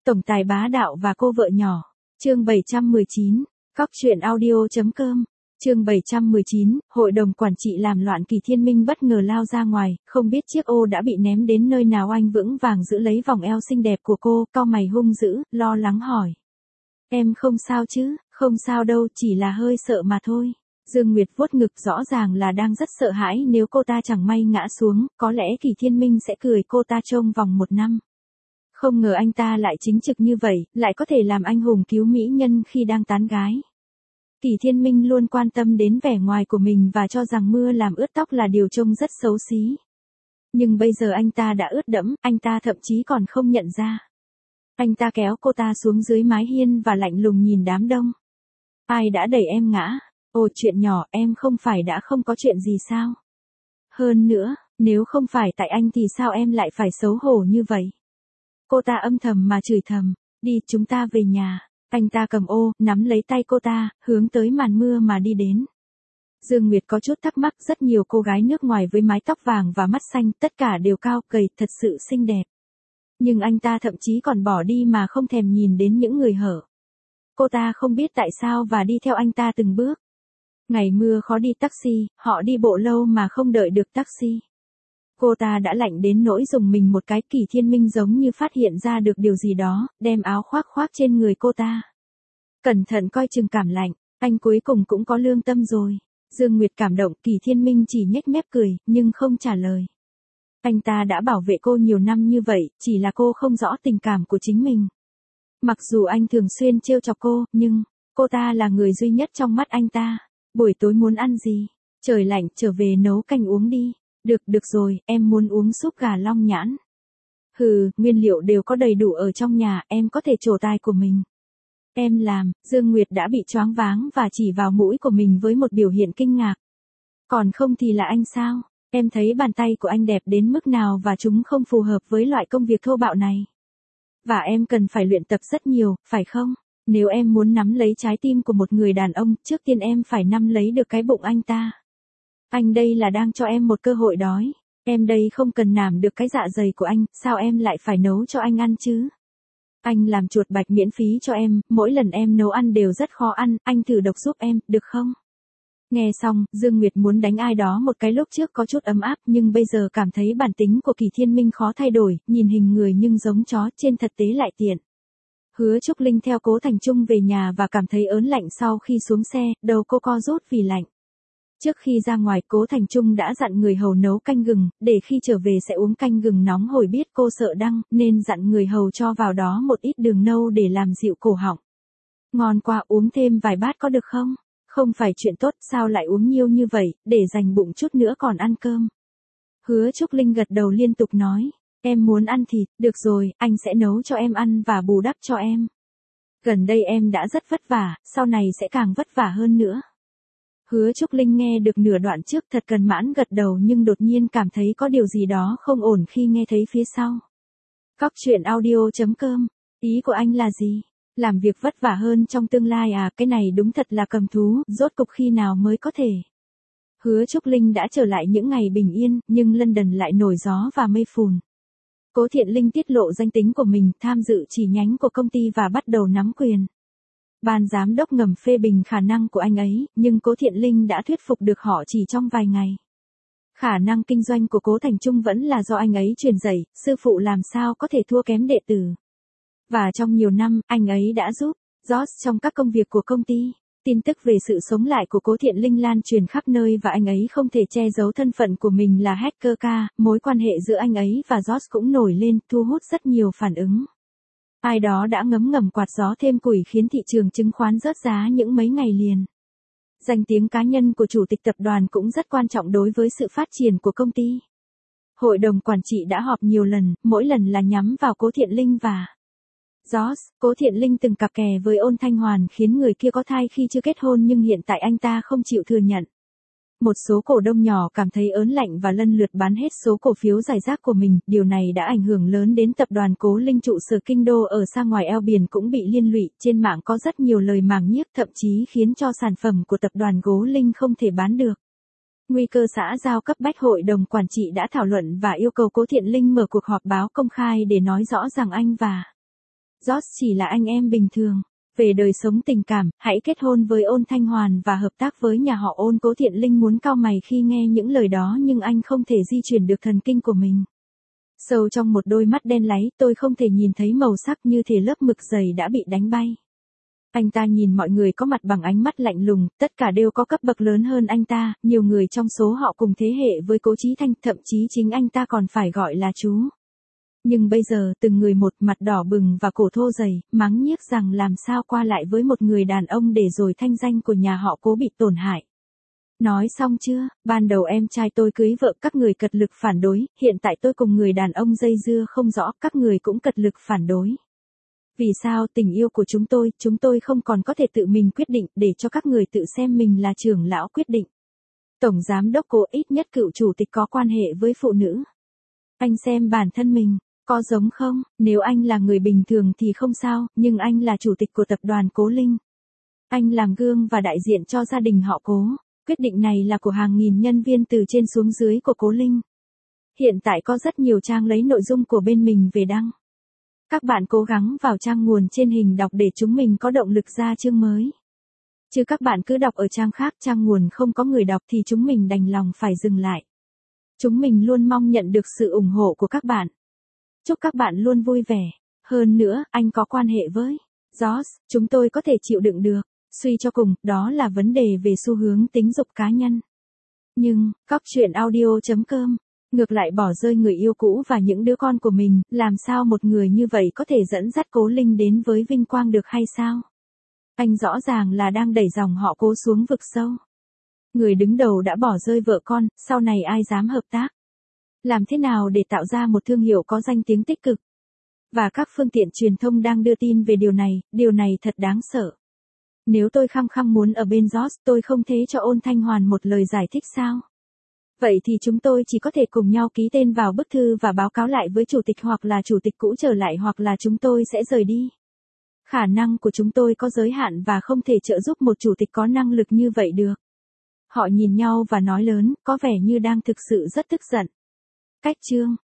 Tổng tài bá đạo và cô vợ nhỏ. Chương 719. Cóc truyện audio.com. Chương 719, hội đồng quản trị làm loạn. Kỳ Thiên Minh bất ngờ lao ra ngoài, không biết chiếc ô đã bị ném đến nơi nào. Anh vững vàng giữ lấy vòng eo xinh đẹp của cô, cau mày hung dữ, lo lắng hỏi. Em không sao chứ? Không sao đâu, chỉ là hơi sợ mà thôi. Dương Nguyệt vuốt ngực, rõ ràng là đang rất sợ hãi, nếu cô ta chẳng may ngã xuống, có lẽ Kỳ Thiên Minh sẽ cười cô ta trong vòng 1 năm. Không ngờ anh ta lại chính trực như vậy, lại có thể làm anh hùng cứu mỹ nhân khi đang tán gái. Kỳ Thiên Minh luôn quan tâm đến vẻ ngoài của mình và cho rằng mưa làm ướt tóc là điều trông rất xấu xí. Nhưng bây giờ anh ta đã ướt đẫm, anh ta thậm chí còn không nhận ra. Anh ta kéo cô ta xuống dưới mái hiên và lạnh lùng nhìn đám đông. Ai đã đẩy em ngã? Ồ, chuyện nhỏ, em không phải đã không có chuyện gì sao? Hơn nữa, nếu không phải tại anh thì sao em lại phải xấu hổ như vậy? Cô ta âm thầm mà chửi thầm. Đi, chúng ta về nhà. Anh ta cầm ô, nắm lấy tay cô ta, hướng tới màn mưa mà đi đến. Dương Nguyệt có chút thắc mắc, rất nhiều cô gái nước ngoài với mái tóc vàng và mắt xanh, tất cả đều cao gầy, thật sự xinh đẹp. Nhưng anh ta thậm chí còn bỏ đi mà không thèm nhìn đến những người hở. Cô ta không biết tại sao và đi theo anh ta từng bước. Ngày mưa khó đi taxi, họ đi bộ lâu mà không đợi được taxi. Cô ta đã lạnh đến nỗi dùng mình một cái. Kỳ Thiên Minh giống như phát hiện ra được điều gì đó, đem áo khoác khoác trên người cô ta. Cẩn thận coi chừng cảm lạnh, anh cuối cùng cũng có lương tâm rồi. Dương Nguyệt cảm động, Kỳ Thiên Minh chỉ nhếch mép cười, nhưng không trả lời. Anh ta đã bảo vệ cô nhiều năm như vậy, chỉ là cô không rõ tình cảm của chính mình. Mặc dù anh thường xuyên trêu chọc cô, nhưng cô ta là người duy nhất trong mắt anh ta. Buổi tối muốn ăn gì? Trời lạnh, trở về nấu canh uống đi. Được rồi, em muốn uống súp gà long nhãn. Hừ, nguyên liệu đều có đầy đủ ở trong nhà, em có thể trổ tài của mình. Em làm. Dương Nguyệt đã bị choáng váng và chỉ vào mũi của mình với một biểu hiện kinh ngạc. Còn không thì là anh sao? Em thấy bàn tay của anh đẹp đến mức nào và chúng không phù hợp với loại công việc thô bạo này. Và em cần phải luyện tập rất nhiều, phải không? Nếu em muốn nắm lấy trái tim của một người đàn ông, trước tiên em phải nắm lấy được cái bụng anh ta. Anh đây là đang cho em một cơ hội đói. Em đây không cần nảm được cái dạ dày của anh, sao em lại phải nấu cho anh ăn chứ? Anh làm chuột bạch miễn phí cho em, mỗi lần em nấu ăn đều rất khó ăn, anh thử độc giúp em, được không? Nghe xong, Dương Nguyệt muốn đánh ai đó một cái. Lúc trước có chút ấm áp nhưng bây giờ cảm thấy bản tính của Kỳ Thiên Minh khó thay đổi, nhìn hình người nhưng giống chó, trên thực tế lại tiện. Hứa Trúc Linh theo Cố Thành Trung về nhà và cảm thấy ớn lạnh sau khi xuống xe, đầu cô co rút vì lạnh. Trước khi ra ngoài, Cố Thành Trung đã dặn người hầu nấu canh gừng, để khi trở về sẽ uống canh gừng nóng hổi. Biết cô sợ đắng, nên dặn người hầu cho vào đó một ít đường nâu để làm dịu cổ họng. Ngon quá, uống thêm vài bát có được không? Không phải chuyện tốt, sao lại uống nhiều như vậy, để dành bụng chút nữa còn ăn cơm. Hứa Trúc Linh gật đầu liên tục nói, em muốn ăn thịt, được rồi, anh sẽ nấu cho em ăn và bù đắp cho em. Gần đây em đã rất vất vả, sau này sẽ càng vất vả hơn nữa. Hứa Trúc Linh nghe được nửa đoạn trước thật cần mãn gật đầu nhưng đột nhiên cảm thấy có điều gì đó không ổn khi nghe thấy phía sau. Cóc truyện audio.com, ý của anh là gì? Làm việc vất vả hơn trong tương lai à? Cái này đúng thật là cầm thú, rốt cục khi nào mới có thể? Hứa Trúc Linh đã trở lại những ngày bình yên, nhưng London lại nổi gió và mây phùn. Cố Thiện Linh tiết lộ danh tính của mình, tham dự chi nhánh của công ty và bắt đầu nắm quyền. Ban giám đốc ngầm phê bình khả năng của anh ấy, nhưng Cố Thiện Linh đã thuyết phục được họ chỉ trong vài ngày. Khả năng kinh doanh của Cố Thành Trung vẫn là do anh ấy truyền dạy, sư phụ làm sao có thể thua kém đệ tử. Và trong nhiều năm, anh ấy đã giúp George trong các công việc của công ty. Tin tức về sự sống lại của Cố Thiện Linh lan truyền khắp nơi và anh ấy không thể che giấu thân phận của mình là hacker ca. Mối quan hệ giữa anh ấy và George cũng nổi lên, thu hút rất nhiều phản ứng. Ai đó đã ngấm ngầm quạt gió thêm củi khiến thị trường chứng khoán rớt giá những mấy ngày liền. Danh tiếng cá nhân của chủ tịch tập đoàn cũng rất quan trọng đối với sự phát triển của công ty. Hội đồng quản trị đã họp nhiều lần, mỗi lần là nhắm vào Cố Thiện Linh và George. Cố Thiện Linh từng cặp kè với Ôn Thanh Hoàn khiến người kia có thai khi chưa kết hôn nhưng hiện tại anh ta không chịu thừa nhận. Một số cổ đông nhỏ cảm thấy ớn lạnh và lần lượt bán hết số cổ phiếu rải rác của mình, điều này đã ảnh hưởng lớn đến tập đoàn Cố Linh trụ sở kinh đô ở xa ngoài eo biển cũng bị liên lụy. Trên mạng có rất nhiều lời màng nhiếc, thậm chí khiến cho sản phẩm của tập đoàn Cố Linh không thể bán được. Nguy cơ xã giao cấp bách, hội đồng quản trị đã thảo luận và yêu cầu Cố Thiện Linh mở cuộc họp báo công khai để nói rõ rằng anh và George chỉ là anh em bình thường. Về đời sống tình cảm, hãy kết hôn với Ôn Thanh Hoàn và hợp tác với nhà họ Ôn. Cố Thiện Linh muốn cau mày khi nghe những lời đó nhưng anh không thể di chuyển được thần kinh của mình. Sâu trong một đôi mắt đen láy, tôi không thể nhìn thấy màu sắc như thể lớp mực dày đã bị đánh bay. Anh ta nhìn mọi người có mặt bằng ánh mắt lạnh lùng, tất cả đều có cấp bậc lớn hơn anh ta, nhiều người trong số họ cùng thế hệ với Cố Chí Thanh, thậm chí chính anh ta còn phải gọi là chú. Nhưng bây giờ từng người một mặt đỏ bừng và cổ thô dày, mắng nhiếc rằng làm sao qua lại với một người đàn ông để rồi thanh danh của nhà họ Cố bị tổn hại. Nói xong chưa, ban đầu em trai tôi cưới vợ các người cật lực phản đối, hiện tại tôi cùng người đàn ông dây dưa không rõ, các người cũng cật lực phản đối. Vì sao tình yêu của chúng tôi không còn có thể tự mình quyết định để cho các người tự xem mình là trưởng lão quyết định. Tổng giám đốc Cố, ít nhất cựu chủ tịch có quan hệ với phụ nữ. Anh xem bản thân mình, có giống không? Nếu anh là người bình thường thì không sao, nhưng anh là chủ tịch của tập đoàn Cố Linh. Anh làm gương và đại diện cho gia đình họ Cố. Quyết định này là của hàng nghìn nhân viên từ trên xuống dưới của Cố Linh. Hiện tại có rất nhiều trang lấy nội dung của bên mình về đăng. Các bạn cố gắng vào trang nguồn trên hình đọc để chúng mình có động lực ra chương mới. Chứ các bạn cứ đọc ở trang khác, trang nguồn không có người đọc thì chúng mình đành lòng phải dừng lại. Chúng mình luôn mong nhận được sự ủng hộ của các bạn. Chúc các bạn luôn vui vẻ. Hơn nữa, anh có quan hệ với George, chúng tôi có thể chịu đựng được. Suy cho cùng, đó là vấn đề về xu hướng tính dục cá nhân. Nhưng, coctruyện.audio.com, ngược lại bỏ rơi người yêu cũ và những đứa con của mình, làm sao một người như vậy có thể dẫn dắt Cố Linh đến với vinh quang được hay sao? Anh rõ ràng là đang đẩy dòng họ Cố xuống vực sâu. Người đứng đầu đã bỏ rơi vợ con, sau này ai dám hợp tác? Làm thế nào để tạo ra một thương hiệu có danh tiếng tích cực? Và các phương tiện truyền thông đang đưa tin về điều này thật đáng sợ. Nếu tôi khăng khăng muốn ở bên George, tôi không thế cho Ôn Thanh Hoàn một lời giải thích sao? Vậy thì chúng tôi chỉ có thể cùng nhau ký tên vào bức thư và báo cáo lại với chủ tịch, hoặc là chủ tịch cũ trở lại, hoặc là chúng tôi sẽ rời đi. Khả năng của chúng tôi có giới hạn và không thể trợ giúp một chủ tịch có năng lực như vậy được. Họ nhìn nhau và nói lớn, có vẻ như đang thực sự rất tức giận. Cách chương